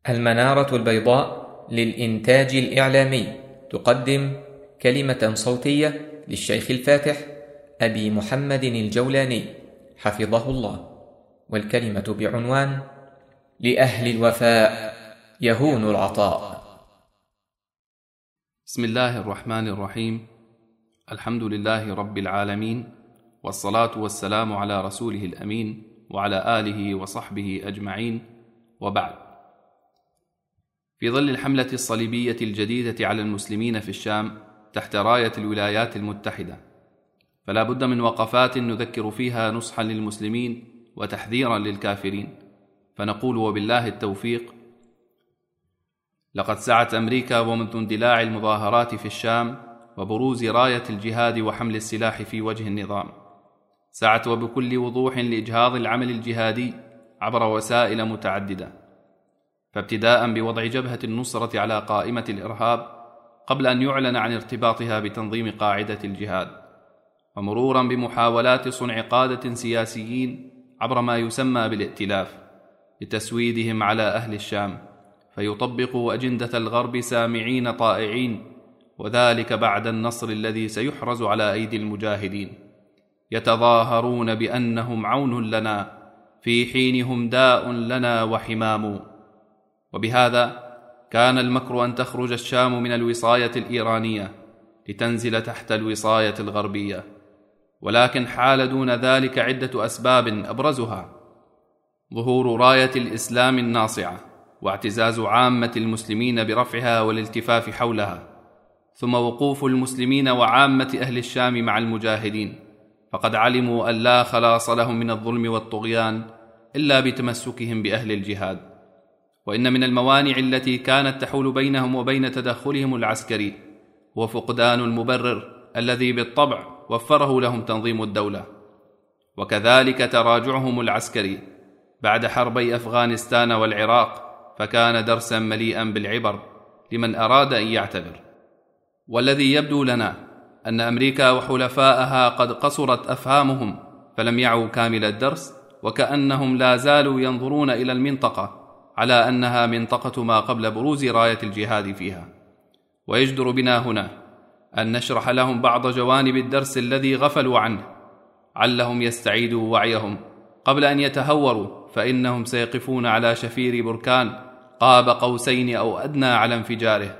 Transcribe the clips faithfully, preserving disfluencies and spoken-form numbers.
المنارة البيضاء للإنتاج الإعلامي تقدم كلمة صوتية للشيخ الفاتح أبي محمد الجولاني حفظه الله، والكلمة بعنوان: لأهل الوفاء يهون العطاء. بسم الله الرحمن الرحيم. الحمد لله رب العالمين، والصلاة والسلام على رسوله الأمين وعلى آله وصحبه أجمعين، وبعد. في ظل الحملة الصليبية الجديدة على المسلمين في الشام تحت راية الولايات المتحدة، فلا بد من وقفات نذكر فيها نصحا للمسلمين وتحذيرا للكافرين، فنقول وبالله التوفيق: لقد سعت أمريكا ومنذ اندلاع المظاهرات في الشام وبروز راية الجهاد وحمل السلاح في وجه النظام، سعت وبكل وضوح لإجهاض العمل الجهادي عبر وسائل متعددة، فابتداء بوضع جبهة النصرة على قائمة الإرهاب قبل أن يعلن عن ارتباطها بتنظيم قاعدة الجهاد، ومرورا بمحاولات صنع قادة سياسيين عبر ما يسمى بالائتلاف لتسويدهم على أهل الشام فيطبقوا أجندة الغرب سامعين طائعين، وذلك بعد النصر الذي سيحرز على أيدي المجاهدين، يتظاهرون بأنهم عون لنا في حين هم داء لنا وحمام. وبهذا كان المكر أن تخرج الشام من الوصاية الإيرانية لتنزل تحت الوصاية الغربية، ولكن حال دون ذلك عدة أسباب، أبرزها ظهور راية الإسلام الناصعة واعتزاز عامة المسلمين برفعها والالتفاف حولها، ثم وقوف المسلمين وعامة أهل الشام مع المجاهدين، فقد علموا أن لا خلاص لهم من الظلم والطغيان إلا بتمسكهم بأهل الجهاد. وإن من الموانع التي كانت تحول بينهم وبين تدخلهم العسكري هو فقدان المبرر الذي بالطبع وفره لهم تنظيم الدولة، وكذلك تراجعهم العسكري بعد حربي أفغانستان والعراق، فكان درسا مليئا بالعبر لمن أراد أن يعتبر. والذي يبدو لنا أن أمريكا وحلفائها قد قصرت أفهامهم فلم يعوا كامل الدرس، وكأنهم لا زالوا ينظرون إلى المنطقة على أنها منطقة ما قبل بروز راية الجهاد فيها. ويجدر بنا هنا أن نشرح لهم بعض جوانب الدرس الذي غفلوا عنه، علهم يستعيدوا وعيهم قبل أن يتهوروا، فإنهم سيقفون على شفير بركان قاب قوسين أو أدنى على انفجاره.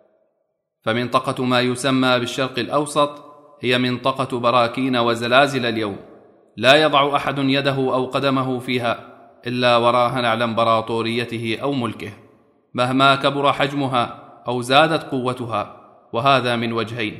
فمنطقة ما يسمى بالشرق الأوسط هي منطقة براكين وزلازل اليوم، لا يضع أحد يده أو قدمه فيها إلا وراهن على امبراطوريته أو ملكه، مهما كبر حجمها أو زادت قوتها، وهذا من وجهين.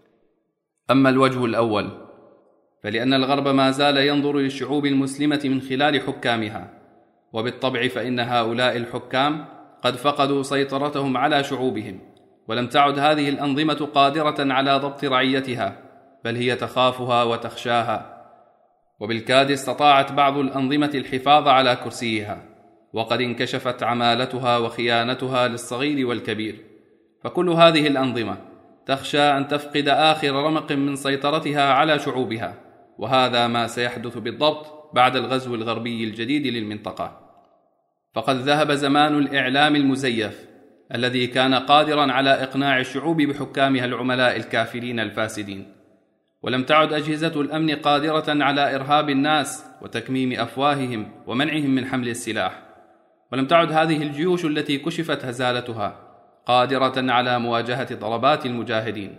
أما الوجه الأول فلأن الغرب ما زال ينظر للشعوب المسلمة من خلال حكامها، وبالطبع فإن هؤلاء الحكام قد فقدوا سيطرتهم على شعوبهم، ولم تعد هذه الأنظمة قادرة على ضبط رعيتها، بل هي تخافها وتخشاها، وبالكاد استطاعت بعض الأنظمة الحفاظ على كرسيها، وقد انكشفت عمالتها وخيانتها للصغير والكبير. فكل هذه الأنظمة تخشى أن تفقد آخر رمق من سيطرتها على شعوبها، وهذا ما سيحدث بالضبط بعد الغزو الغربي الجديد للمنطقة. فقد ذهب زمان الإعلام المزيف الذي كان قادرا على إقناع الشعوب بحكامها العملاء الكافرين الفاسدين، ولم تعد أجهزة الأمن قادرة على إرهاب الناس وتكميم أفواههم ومنعهم من حمل السلاح، ولم تعد هذه الجيوش التي كشفت هزالتها قادرة على مواجهة ضربات المجاهدين،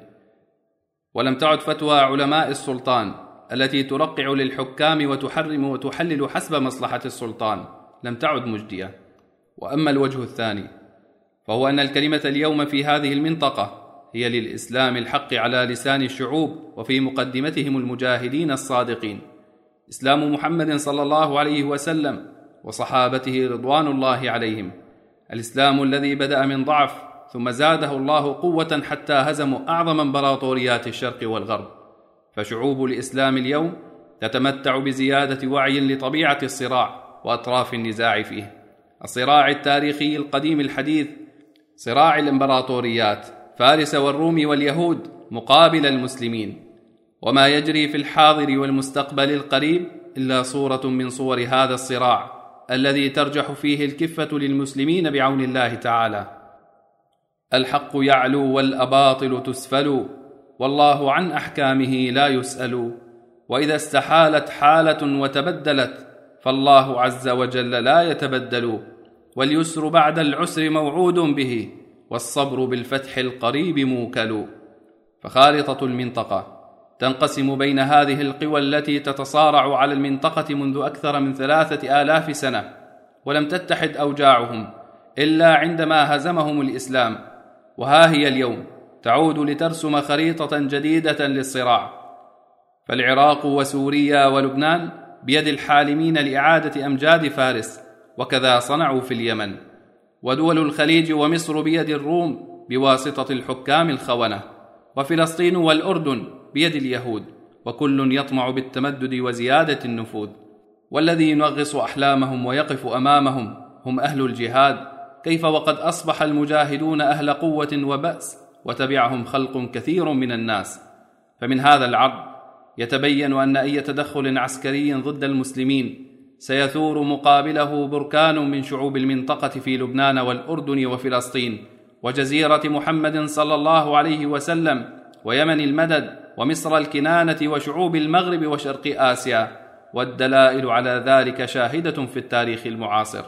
ولم تعد فتوى علماء السلطان التي ترقع للحكام وتحرم وتحلل حسب مصلحة السلطان لم تعد مجدية. وأما الوجه الثاني فهو أن الكلمة اليوم في هذه المنطقة هي للإسلام الحق على لسان الشعوب، وفي مقدمتهم المجاهدين الصادقين، إسلام محمد صلى الله عليه وسلم وصحابته رضوان الله عليهم، الإسلام الذي بدأ من ضعف ثم زاده الله قوة حتى هزموا أعظم امبراطوريات الشرق والغرب. فشعوب الإسلام اليوم تتمتع بزيادة وعي لطبيعة الصراع وأطراف النزاع فيه، الصراع التاريخي القديم الحديث، صراع الامبراطوريات فارس والروم واليهود مقابل المسلمين. وما يجري في الحاضر والمستقبل القريب إلا صورة من صور هذا الصراع، الذي ترجح فيه الكفة للمسلمين بعون الله تعالى. الحق يعلو والأباطل تسفل، والله عن أحكامه لا يسأل. وإذا استحالت حالة وتبدلت، فالله عز وجل لا يتبدل. واليسر بعد العسر موعود به، والصبر بالفتح القريب موكل. فخارطة المنطقة تنقسم بين هذه القوى التي تتصارع على المنطقة منذ أكثر من ثلاثة آلاف سنة، ولم تتحد أوجاعهم إلا عندما هزمهم الإسلام، وها هي اليوم تعود لترسم خريطة جديدة للصراع. فالعراق وسوريا ولبنان بيد الحالمين لإعادة أمجاد فارس، وكذا صنعوا في اليمن. ودول الخليج ومصر بيد الروم بواسطة الحكام الخونة، وفلسطين والأردن بيد اليهود، وكل يطمع بالتمدد وزيادة النفوذ. والذي ينغص أحلامهم ويقف أمامهم هم أهل الجهاد، كيف وقد أصبح المجاهدون أهل قوة وبأس، وتبعهم خلق كثير من الناس. فمن هذا العرض يتبين أن أي تدخل عسكري ضد المسلمين سيثور مقابله بركان من شعوب المنطقة في لبنان والأردن وفلسطين وجزيرة محمد صلى الله عليه وسلم ويمن المدد ومصر الكنانة وشعوب المغرب وشرق آسيا، والدلائل على ذلك شاهدة في التاريخ المعاصر.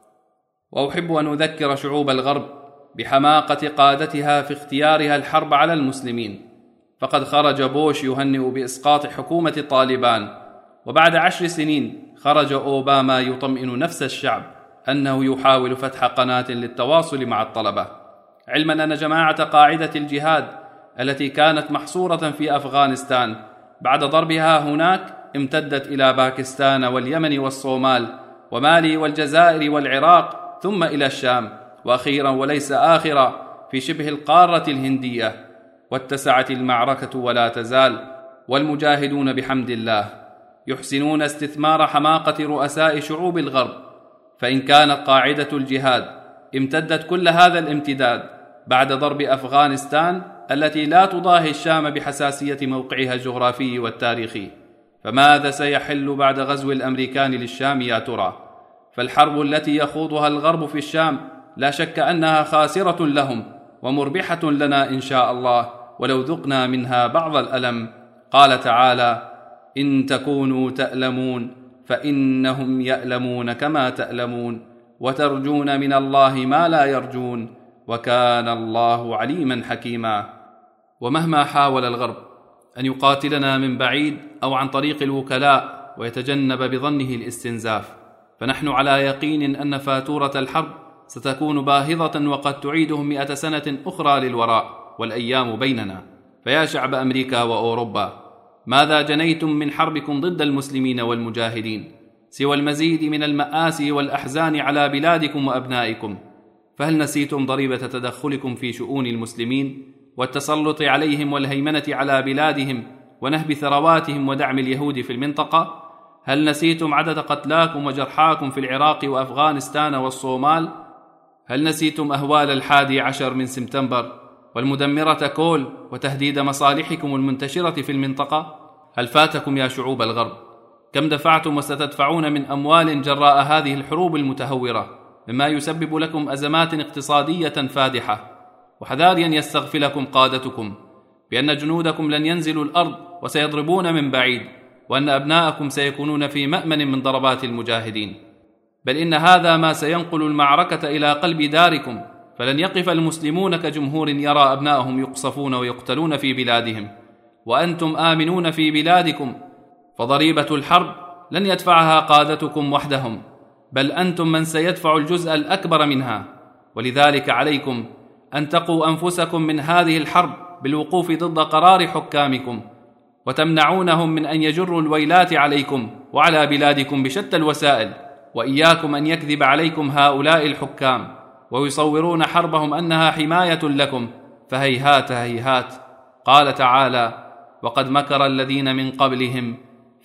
وأحب أن أذكر شعوب الغرب بحماقة قادتها في اختيارها الحرب على المسلمين. فقد خرج بوش يهنئ بإسقاط حكومة طالبان، وبعد عشر سنين خرج أوباما يطمئن نفس الشعب أنه يحاول فتح قناة للتواصل مع الطلبة، علما أن جماعة قاعدة الجهاد التي كانت محصورة في أفغانستان بعد ضربها هناك امتدت إلى باكستان واليمن والصومال ومالي والجزائر والعراق، ثم إلى الشام، وأخيرا وليس آخرا في شبه القارة الهندية. واتسعت المعركة ولا تزال، والمجاهدون بحمد الله يحسنون استثمار حماقة رؤساء شعوب الغرب. فإن كانت قاعدة الجهاد امتدت كل هذا الامتداد بعد ضرب أفغانستان التي لا تضاهي الشام بحساسية موقعها الجغرافي والتاريخي، فماذا سيحل بعد غزو الأمريكان للشام يا ترى؟ فالحرب التي يخوضها الغرب في الشام لا شك أنها خاسرة لهم ومربحة لنا إن شاء الله، ولو ذقنا منها بعض الألم. قال تعالى: إن تكونوا تألمون فإنهم يألمون كما تألمون، وترجون من الله ما لا يرجون، وكان الله عليما حكيما. ومهما حاول الغرب أن يقاتلنا من بعيد أو عن طريق الوكلاء ويتجنب بظنه الاستنزاف، فنحن على يقين أن فاتورة الحرب ستكون باهظة وقد تعيدهم مئة سنة أخرى للوراء، والأيام بيننا. فيا شعب أمريكا وأوروبا، ماذا جنيتم من حربكم ضد المسلمين والمجاهدين سوى المزيد من المآسي والأحزان على بلادكم وأبنائكم؟ فهل نسيتم ضريبة تدخلكم في شؤون المسلمين والتسلط عليهم والهيمنة على بلادهم ونهب ثرواتهم ودعم اليهود في المنطقة؟ هل نسيتم عدد قتلاكم وجرحاكم في العراق وأفغانستان والصومال؟ هل نسيتم أهوال الحادي عشر من سبتمبر والمدمرة كول وتهديد مصالحكم المنتشرة في المنطقة؟ هل فاتكم يا شعوب الغرب كم دفعتم وستدفعون من أموال جراء هذه الحروب المتهورة، مما يسبب لكم أزمات اقتصادية فادحة؟ وحذاريا يستغفلكم قادتكم بأن جنودكم لن ينزلوا الأرض وسيضربون من بعيد، وأن أبناءكم سيكونون في مأمن من ضربات المجاهدين، بل إن هذا ما سينقل المعركة إلى قلب داركم. فلن يقف المسلمون كجمهور يرى أبنائهم يقصفون ويقتلون في بلادهم وأنتم آمنون في بلادكم، فضريبة الحرب لن يدفعها قادتكم وحدهم، بل أنتم من سيدفع الجزء الأكبر منها. ولذلك عليكم أن تقوا أنفسكم من هذه الحرب بالوقوف ضد قرار حكامكم، وتمنعونهم من أن يجروا الويلات عليكم وعلى بلادكم بشتى الوسائل. وإياكم أن يكذب عليكم هؤلاء الحكام ويصورون حربهم أنها حماية لكم، فهيهات هيهات. قال تعالى: وقد مكر الذين من قبلهم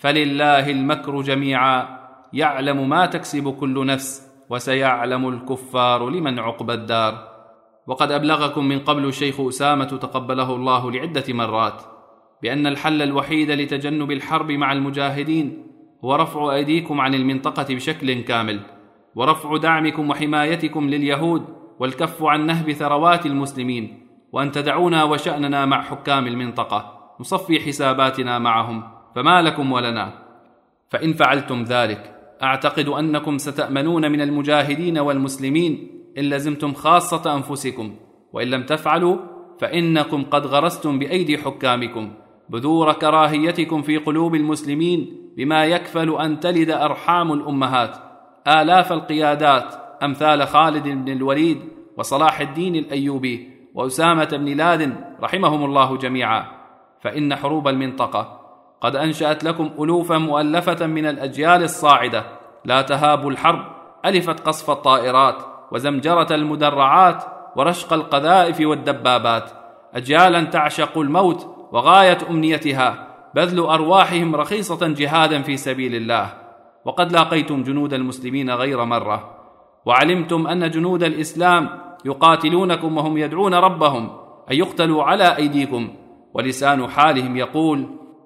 فلله المكر جميعا يعلم ما تكسب كل نفس وسيعلم الكفار لمن عقبى الدار. وقد أبلغكم من قبل الشيخ أسامة تقبله الله لعدة مرات بأن الحل الوحيد لتجنب الحرب مع المجاهدين هو رفع أيديكم عن المنطقة بشكل كامل، ورفع دعمكم وحمايتكم لليهود والكف عن نهب ثروات المسلمين، وأن تدعونا وشأننا مع حكام المنطقة نصفي حساباتنا معهم، فما لكم ولنا. فإن فعلتم ذلك أعتقد أنكم ستأمنون من المجاهدين والمسلمين إن لزمتم خاصة أنفسكم، وإن لم تفعلوا فإنكم قد غرستم بأيدي حكامكم بذور كراهيتكم في قلوب المسلمين، بما يكفل أن تلد أرحام الأمهات آلاف القيادات أمثال خالد بن الوليد وصلاح الدين الأيوبي وأسامة بن لادن رحمهم الله جميعا. فإن حروب المنطقة قد أنشأت لكم ألوفا مؤلفة من الأجيال الصاعدة لا تهاب الحرب، ألفت قصف الطائرات وزمجرة المدرعات ورشق القذائف والدبابات، أجيالا تعشق الموت وغاية أمنيتها بذل أرواحهم رخيصة جهادا في سبيل الله. وقد لاقيتم جنود المسلمين غير مرة، وعلمتم أن جنود الإسلام يقاتلونكم وهم يدعون ربهم أن يقتلوا على أيديكم، ولسان حالهم يقول: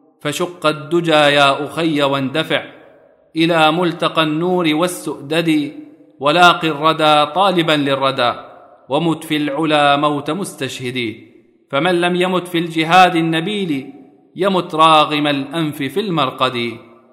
فشق الدجى يا أخي واندفع إلى ملتقى النور والسؤدد، ولاق الردى طالبا للردى، ومت في العلا موت مستشهدي، فمن لم يمت في الجهاد النبيل يمت راغم الأنف في المرقد.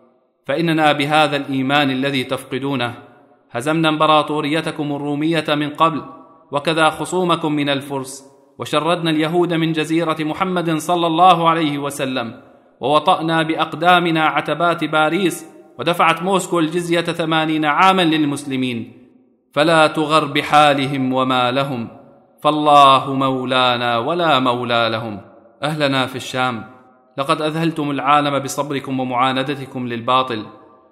فإننا بهذا الإيمان الذي تفقدونه هزمنا امبراطوريتكم الرومية من قبل، وكذا خصومكم من الفرس، وشردنا اليهود من جزيرة محمد صلى الله عليه وسلم، ووطأنا بأقدامنا عتبات باريس، ودفعت موسكو الجزية ثمانين عاما للمسلمين. فلا تغر بحالهم وما لهم، فالله مولانا ولا مولى لهم. أهلنا في الشام، لقد أذهلتم العالم بصبركم ومعاندتكم للباطل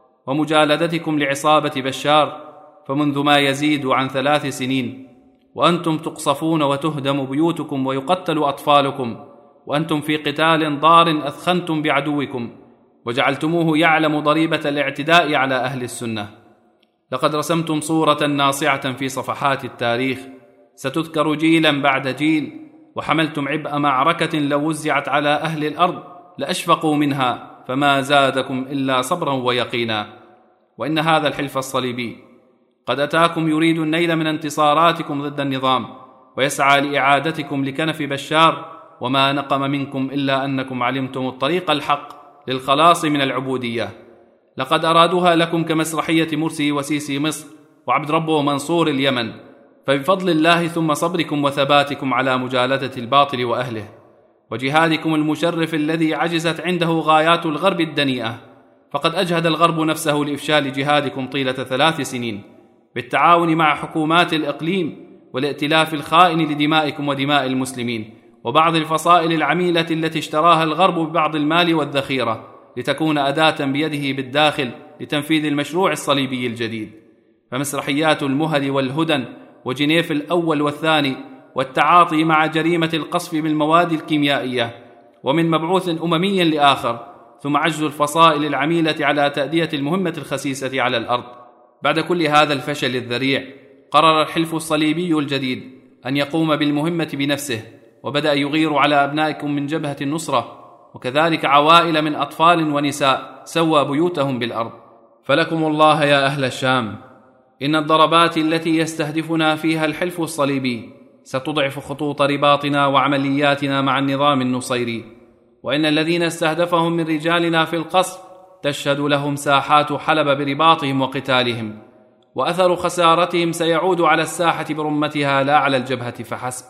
ومجالدتكم لعصابة بشار، فمنذ ما يزيد عن ثلاث سنين وأنتم تقصفون وتهدم بيوتكم ويقتل أطفالكم، وأنتم في قتال ضار أثخنتم بعدوكم وجعلتموه يعلم ضريبة الاعتداء على أهل السنة. لقد رسمتم صورة ناصعة في صفحات التاريخ ستذكر جيلا بعد جيل، وحملتم عبء معركة لو وزعت على أهل الأرض لأشفقوا منها، فما زادكم إلا صبرا ويقينا. وإن هذا الحلف الصليبي قد أتاكم يريد النيل من انتصاراتكم ضد النظام، ويسعى لإعادتكم لكنف بشار، وما نقم منكم إلا أنكم علمتم الطريق الحق للخلاص من العبودية. لقد أرادوها لكم كمسرحية مرسي وسيسي مصر وعبد ربه منصور اليمن، فبفضل الله ثم صبركم وثباتكم على مجالدة الباطل وأهله، وجهادكم المشرف الذي عجزت عنده غايات الغرب الدنيئة، فقد أجهد الغرب نفسه لإفشال جهادكم طيلة ثلاث سنين بالتعاون مع حكومات الإقليم والائتلاف الخائن لدمائكم ودماء المسلمين، وبعض الفصائل العميلة التي اشتراها الغرب ببعض المال والذخيرة لتكون أداة بيده بالداخل لتنفيذ المشروع الصليبي الجديد. فمسرحيات المهل والهدن وجنيف الأول والثاني والتعاطي مع جريمة القصف بالمواد الكيميائية ومن مبعوث أممي لآخر، ثم عجز الفصائل العميلة على تأدية المهمة الخسيسة على الأرض. بعد كل هذا الفشل الذريع قرر الحلف الصليبي الجديد أن يقوم بالمهمة بنفسه، وبدأ يغير على أبنائكم من جبهة النصرة، وكذلك عوائل من أطفال ونساء سوى بيوتهم بالأرض. فلكم الله يا أهل الشام، إن الضربات التي يستهدفنا فيها الحلف الصليبي ستضعف خطوط رباطنا وعملياتنا مع النظام النصيري، وإن الذين استهدفهم من رجالنا في القصف تشهد لهم ساحات حلب برباطهم وقتالهم، وأثر خسارتهم سيعود على الساحة برمتها لا على الجبهة فحسب.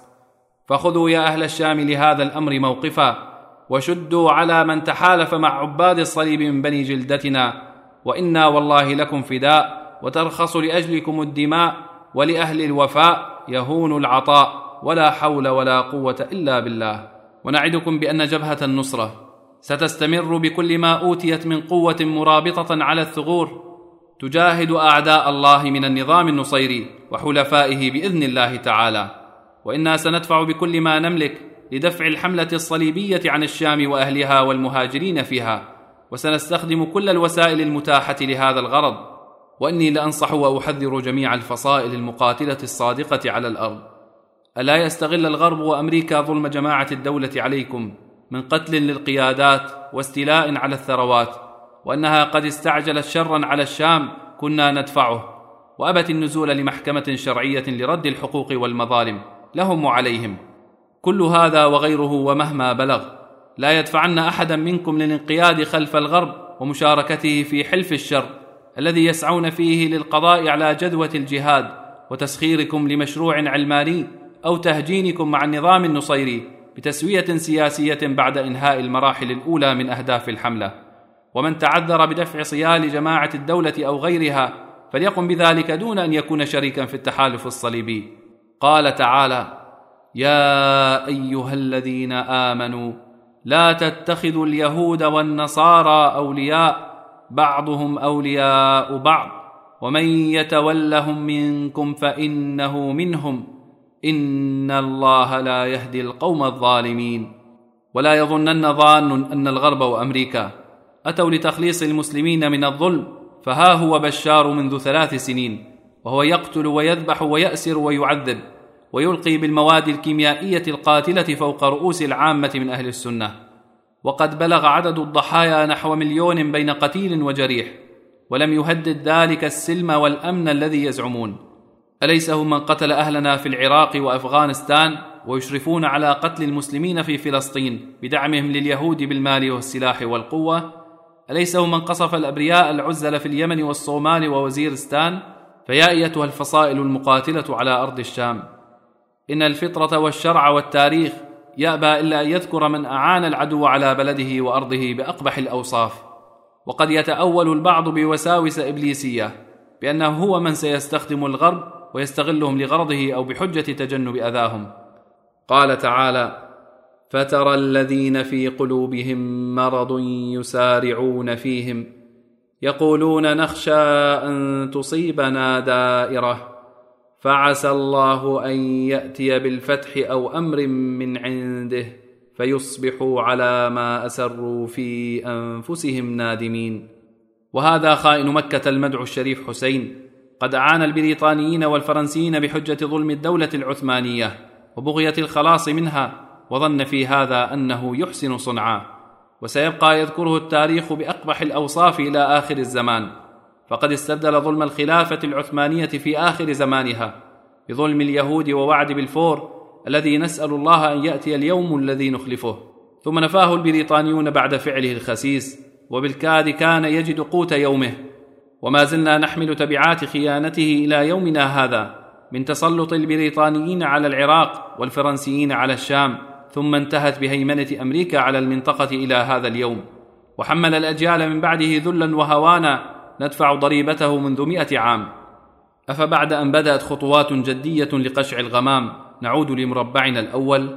فخذوا يا أهل الشام لهذا الأمر موقفا، وشدوا على من تحالف مع عباد الصليب من بني جلدتنا، وإنا والله لكم فداء، وترخص لأجلكم الدماء، ولأهل الوفاء يهون العطاء، ولا حول ولا قوة إلا بالله. ونعدكم بأن جبهة النصرة ستستمر بكل ما أوتيت من قوة مرابطة على الثغور، تجاهد أعداء الله من النظام النصيري وحلفائه بإذن الله تعالى. وإنا سندفع بكل ما نملك لدفع الحملة الصليبية عن الشام وأهلها والمهاجرين فيها، وسنستخدم كل الوسائل المتاحة لهذا الغرض. وإني لأنصح وأحذر جميع الفصائل المقاتلة الصادقة على الأرض ألا يستغل الغرب وأمريكا ظلم جماعة الدولة عليكم من قتل للقيادات واستيلاء على الثروات، وأنها قد استعجلت شرا على الشام كنا ندفعه، وأبت النزول لمحكمة شرعية لرد الحقوق والمظالم لهم وعليهم. كل هذا وغيره ومهما بلغ لا يدفعن أحدا منكم للانقياد خلف الغرب ومشاركته في حلف الشر الذي يسعون فيه للقضاء على جذوة الجهاد وتسخيركم لمشروع علماني أو تهجينكم مع النظام النصيري بتسوية سياسية بعد إنهاء المراحل الأولى من أهداف الحملة. ومن تعذر بدفع صيال جماعة الدولة أو غيرها فليقم بذلك دون أن يكون شريكا في التحالف الصليبي. قال تعالى: يا أيها الذين آمنوا لا تتخذوا اليهود والنصارى أولياء بعضهم أولياء بعض ومن يتولهم منكم فإنه منهم إن الله لا يهدي القوم الظالمين. ولا يظنن ظان أن الغرب وأمريكا أتوا لتخليص المسلمين من الظلم، فها هو بشار منذ ثلاث سنين وهو يقتل ويذبح ويأسر ويعذب ويلقي بالمواد الكيميائية القاتلة فوق رؤوس العامة من أهل السنة، وقد بلغ عدد الضحايا نحو مليون بين قتيل وجريح، ولم يهدد ذلك السلم والأمن الذي يزعمون. أليس هم من قتل أهلنا في العراق وأفغانستان ويشرفون على قتل المسلمين في فلسطين بدعمهم لليهود بالمال والسلاح والقوة؟ أليس هم من قصف الأبرياء العزل في اليمن والصومال ووزيرستان؟ فيا أيتها الفصائل المقاتلة على أرض الشام، إن الفطرة والشرع والتاريخ يأبى إلا أن يذكر من أعان العدو على بلده وأرضه بأقبح الأوصاف. وقد يتأول البعض بوساوس إبليسية بأنه هو من سيستخدم الغرب ويستغلهم لغرضه أو بحجة تجنب أذاهم. قال تعالى: فترى الذين في قلوبهم مرض يسارعون فيهم يقولون نخشى أن تصيبنا دائرة فعسى الله أن يأتي بالفتح أو أمر من عنده فيصبحوا على ما أسروا في أنفسهم نادمين. وهذا خائن مكة المدعو الشريف حسين قد أعان البريطانيين والفرنسيين بحجة ظلم الدولة العثمانية وبغية الخلاص منها، وظن في هذا أنه يحسن صنعا، وسيبقى يذكره التاريخ بأقبح الأوصاف إلى آخر الزمان. فقد استبدل ظلم الخلافة العثمانية في آخر زمانها بظلم اليهود ووعد بلفور الذي نسأل الله أن يأتي اليوم الذي نخلفه، ثم نفاه البريطانيون بعد فعله الخسيس، وبالكاد كان يجد قوت يومه. وما زلنا نحمل تبعات خيانته إلى يومنا هذا من تسلط البريطانيين على العراق والفرنسيين على الشام، ثم انتهت بهيمنة أمريكا على المنطقة إلى هذا اليوم، وحمل الأجيال من بعده ذلا وهوانا ندفع ضريبته منذ مئة عام. أفبعد أن بدأت خطوات جدية لقشع الغمام نعود لمربعنا الأول؟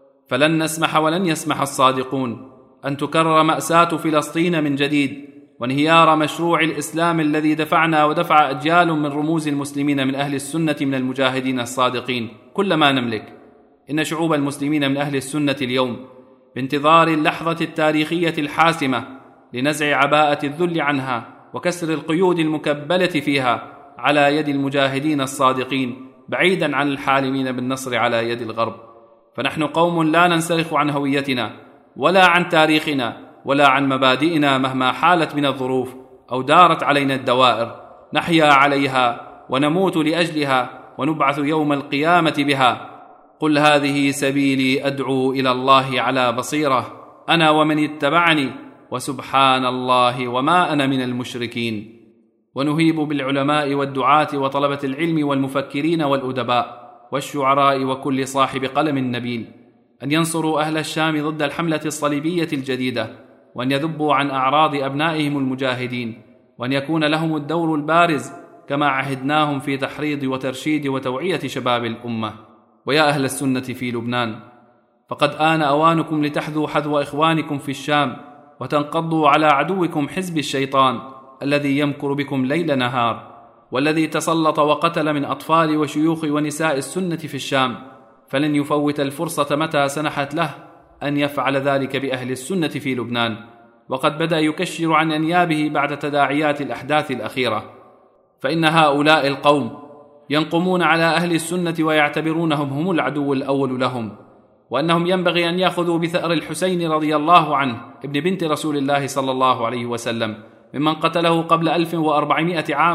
فلن نسمح ولن يسمح الصادقون أن تكرر مأساة فلسطين من جديد وانهيار مشروع الإسلام الذي دفعنا ودفع أجيال من رموز المسلمين من أهل السنة من المجاهدين الصادقين كل ما نملك. إن شعوب المسلمين من أهل السنة اليوم بانتظار اللحظة التاريخية الحاسمة لنزع عباءة الذل عنها وكسر القيود المكبلة فيها على يد المجاهدين الصادقين بعيدا عن الحالمين بالنصر على يد الغرب. فنحن قوم لا ننسلخ عن هويتنا ولا عن تاريخنا ولا عن مبادئنا مهما حالت من الظروف أو دارت علينا الدوائر، نحيا عليها ونموت لأجلها ونبعث يوم القيامة بها. قل هذه سبيلي أدعو إلى الله على بصيرة أنا ومن اتبعني وسبحان الله وما أنا من المشركين. ونهيب بالعلماء والدعاة وطلبة العلم والمفكرين والأدباء والشعراء وكل صاحب قلم نبيل أن ينصروا أهل الشام ضد الحملة الصليبية الجديدة، وأن يذبوا عن أعراض أبنائهم المجاهدين، وأن يكون لهم الدور البارز كما عهدناهم في تحريض وترشيد وتوعية شباب الأمة. ويا أهل السنة في لبنان، فقد آن أوانكم لتحذوا حذو إخوانكم في الشام وتنقضوا على عدوكم حزب الشيطان الذي يمكر بكم ليل نهار، والذي تسلط وقتل من أطفال وشيوخ ونساء السنة في الشام، فلن يفوت الفرصة متى سنحت له أن يفعل ذلك بأهل السنة في لبنان، وقد بدأ يكشر عن أنيابه بعد تداعيات الأحداث الأخيرة. فإن هؤلاء القوم ينقمون على أهل السنة ويعتبرونهم هم العدو الأول لهم، وأنهم ينبغي أن يأخذوا بثأر الحسين رضي الله عنه ابن بنت رسول الله صلى الله عليه وسلم ممن قتله قبل ألف وأربعمائة عام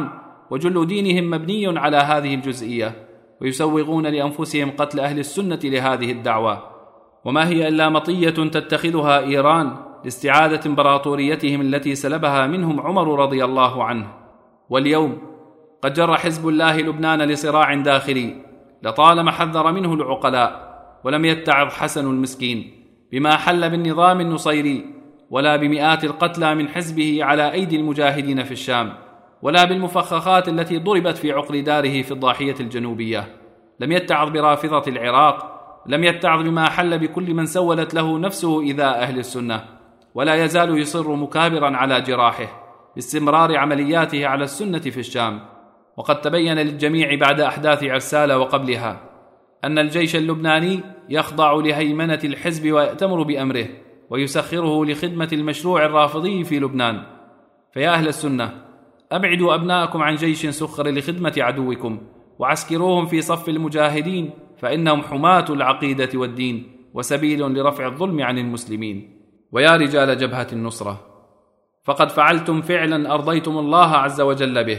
وجل دينهم مبني على هذه الجزئية، ويسوغون لأنفسهم قتل أهل السنة لهذه الدعوة، وما هي إلا مطية تتخذها إيران لاستعادة إمبراطوريتهم التي سلبها منهم عمر رضي الله عنه. واليوم قد جر حزب الله لبنان لصراع داخلي لطالما حذر منه العقلاء، ولم يتعظ حسن المسكين بما حل بالنظام النصيري، ولا بمئات القتلى من حزبه على أيدي المجاهدين في الشام، ولا بالمفخخات التي ضربت في عقر داره في الضاحية الجنوبية. لم يتعظ برافضة العراق، لم يتعظ بما حل بكل من سولت له نفسه إذاء أهل السنة، ولا يزال يصر مكابرا على جراحه باستمرار عملياته على السنة في الشام. وقد تبين للجميع بعد أحداث عسالة وقبلها أن الجيش اللبناني يخضع لهيمنة الحزب ويأتمر بأمره، ويسخره لخدمة المشروع الرافضي في لبنان. فيا أهل السنة، أبعدوا أبناءكم عن جيش سخر لخدمة عدوكم، وعسكروهم في صف المجاهدين، فإنهم حماة العقيدة والدين، وسبيل لرفع الظلم عن المسلمين. ويا رجال جبهة النصرة، فقد فعلتم فعلا أرضيتم الله عز وجل به،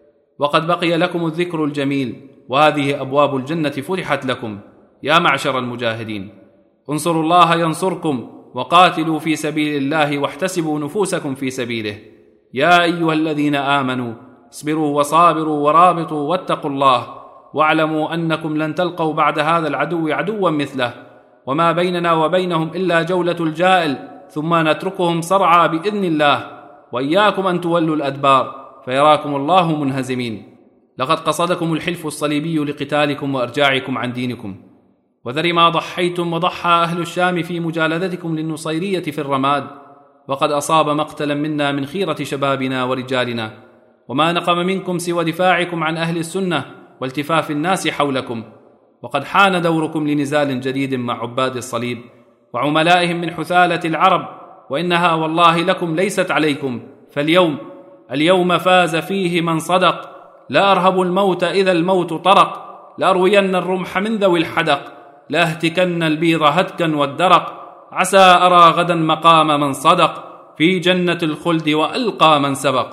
وقد بقي لكم الذكر الجميل، وهذه أبواب الجنة فتحت لكم. يا معشر المجاهدين، انصروا الله ينصركم، وقاتلوا في سبيل الله، واحتسبوا نفوسكم في سبيله. يا أيها الذين آمنوا اصبروا وصابروا ورابطوا واتقوا الله، واعلموا أنكم لن تلقوا بعد هذا العدو عدوا مثله، وما بيننا وبينهم إلا جولة الجائل، ثم نتركهم صرعى بإذن الله. وإياكم أن تولوا الأدبار فيراكم الله منهزمين. لقد قصدكم الحلف الصليبي لقتالكم وإرجاعكم عن دينكم، وذر ما ضحيتم وضحى أهل الشام في مجالدتكم للنصيرية في الرماد، وقد أصاب مقتلا منا من خيرة شبابنا ورجالنا، وما نقم منكم سوى دفاعكم عن أهل السنة والتفاف الناس حولكم. وقد حان دوركم لنزال جديد مع عباد الصليب وعملائهم من حثالة العرب، وإنها والله لكم ليست عليكم. فاليوم اليوم فاز فيه من صدق. لا أرهب الموت إذا الموت طرق، لأروين الرمح من ذوي الحدق، لاهتكن البيض هتكا والدرق، عسى أرى غدا مقام من صدق، في جنة الخلد وألقى من سبق.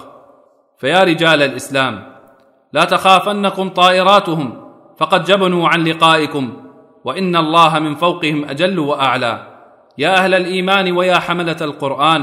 فيا رجال الإسلام، لا تخافنكم طائراتهم، فقد جبنوا عن لقائكم، وإن الله من فوقهم أجل وأعلى. يا أهل الإيمان ويا حملة القرآن،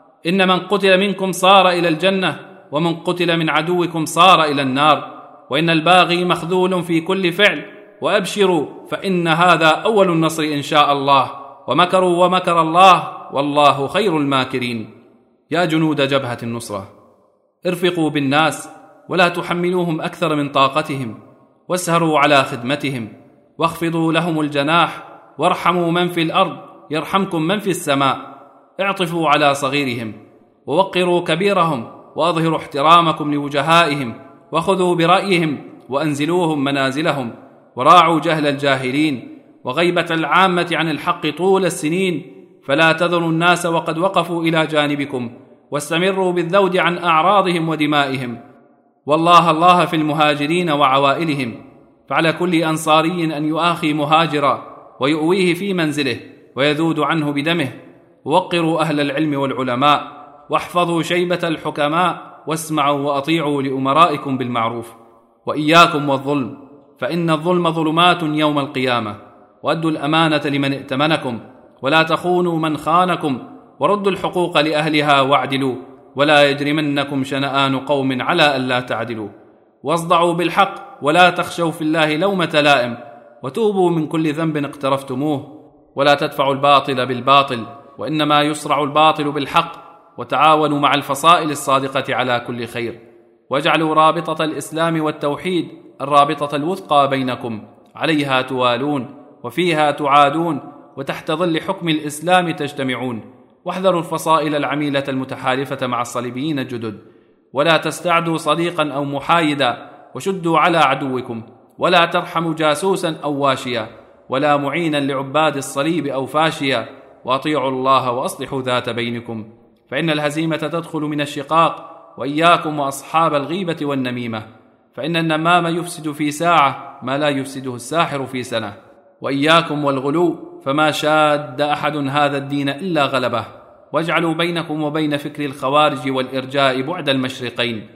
إن من قتل منكم صار إلى الجنة، ومن قتل من عدوكم صار إلى النار، وإن الباغي مخذول في كل فعل، وأبشروا فإن هذا أول النصر إن شاء الله، ومكروا ومكر الله والله خير الماكرين. يا جنود جبهة النصرة، ارفقوا بالناس ولا تحملوهم أكثر من طاقتهم، واسهروا على خدمتهم، واخفضوا لهم الجناح، وارحموا من في الأرض يرحمكم من في السماء. اعطفوا على صغيرهم ووقروا كبيرهم، وأظهروا احترامكم لوجهائهم، وخذوا برأيهم وأنزلوهم منازلهم، وراعوا جهل الجاهلين وغيبة العامة عن الحق طول السنين، فلا تذروا الناس وقد وقفوا إلى جانبكم، واستمروا بالذود عن أعراضهم ودمائهم. والله الله في المهاجرين وعوائلهم، فعلى كل أنصاري أن يؤاخي مهاجرا ويؤويه في منزله ويذود عنه بدمه. ووقروا أهل العلم والعلماء، واحفظوا شيبة الحكماء، واسمعوا وأطيعوا لأمرائكم بالمعروف. وإياكم والظلم، فإن الظلم ظلمات يوم القيامة. وأدوا الأمانة لمن ائتمنكم، ولا تخونوا من خانكم، وردوا الحقوق لأهلها واعدلوا، ولا يجرمنكم شنآن قوم على ألا تعدلوا. واصدعوا بالحق، ولا تخشوا في الله لومة لائم، وتوبوا من كل ذنب اقترفتموه، ولا تدفعوا الباطل بالباطل، وإنما يصرع الباطل بالحق. وتعاونوا مع الفصائل الصادقة على كل خير، واجعلوا رابطة الإسلام والتوحيد الرابطة الوثقى بينكم، عليها توالون وفيها تعادون، وتحت ظل حكم الإسلام تجتمعون. واحذروا الفصائل العميلة المتحالفة مع الصليبيين الجدد، ولا تستعدوا صديقا أو محايدا، وشدوا على عدوكم، ولا ترحموا جاسوسا أو واشيا، ولا معينا لعباد الصليب أو فاشيا. وأطيعوا الله وأصلحوا ذات بينكم، فإن الهزيمة تدخل من الشقاق. وإياكم وأصحاب الغيبة والنميمة، فإن النمام يفسد في ساعة ما لا يفسده الساحر في سنة. وإياكم والغلو، فما شاد أحد هذا الدين إلا غلبه. واجعلوا بينكم وبين فكر الخوارج والإرجاء بعد المشرقين،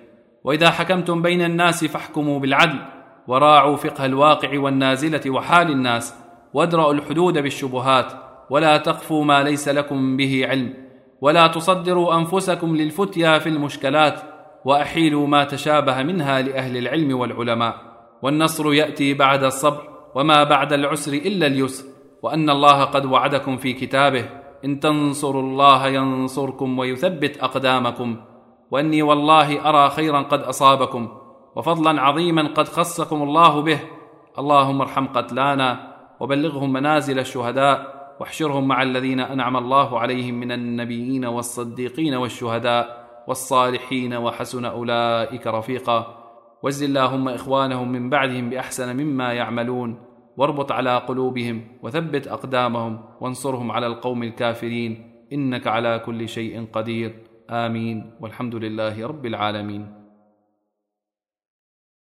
وإذا حكمتم بين الناس فاحكموا بالعدل، وراعوا فقه الواقع والنازلة وحال الناس، وادرأوا الحدود بالشبهات، ولا تقفوا ما ليس لكم به علم، ولا تصدروا أنفسكم للفتيا في المشكلات، وأحيلوا ما تشابه منها لأهل العلم والعلماء. والنصر يأتي بعد الصبر، وما بعد العسر إلا اليسر، وأن الله قد وعدكم في كتابه: إن تنصروا الله ينصركم ويثبت أقدامكم، وأني والله أرى خيرا قد أصابكم، وفضلا عظيما قد خصكم الله به. اللهم ارحم قتلانا، وبلغهم منازل الشهداء، واحشرهم مع الذين أنعم الله عليهم من النبيين والصديقين والشهداء والصالحين، وحسن أولئك رفيقا. واجز اللهم إخوانهم من بعدهم بأحسن مما يعملون، واربط على قلوبهم، وثبت أقدامهم، وانصرهم على القوم الكافرين، إنك على كل شيء قدير. آمين، والحمد لله رب العالمين.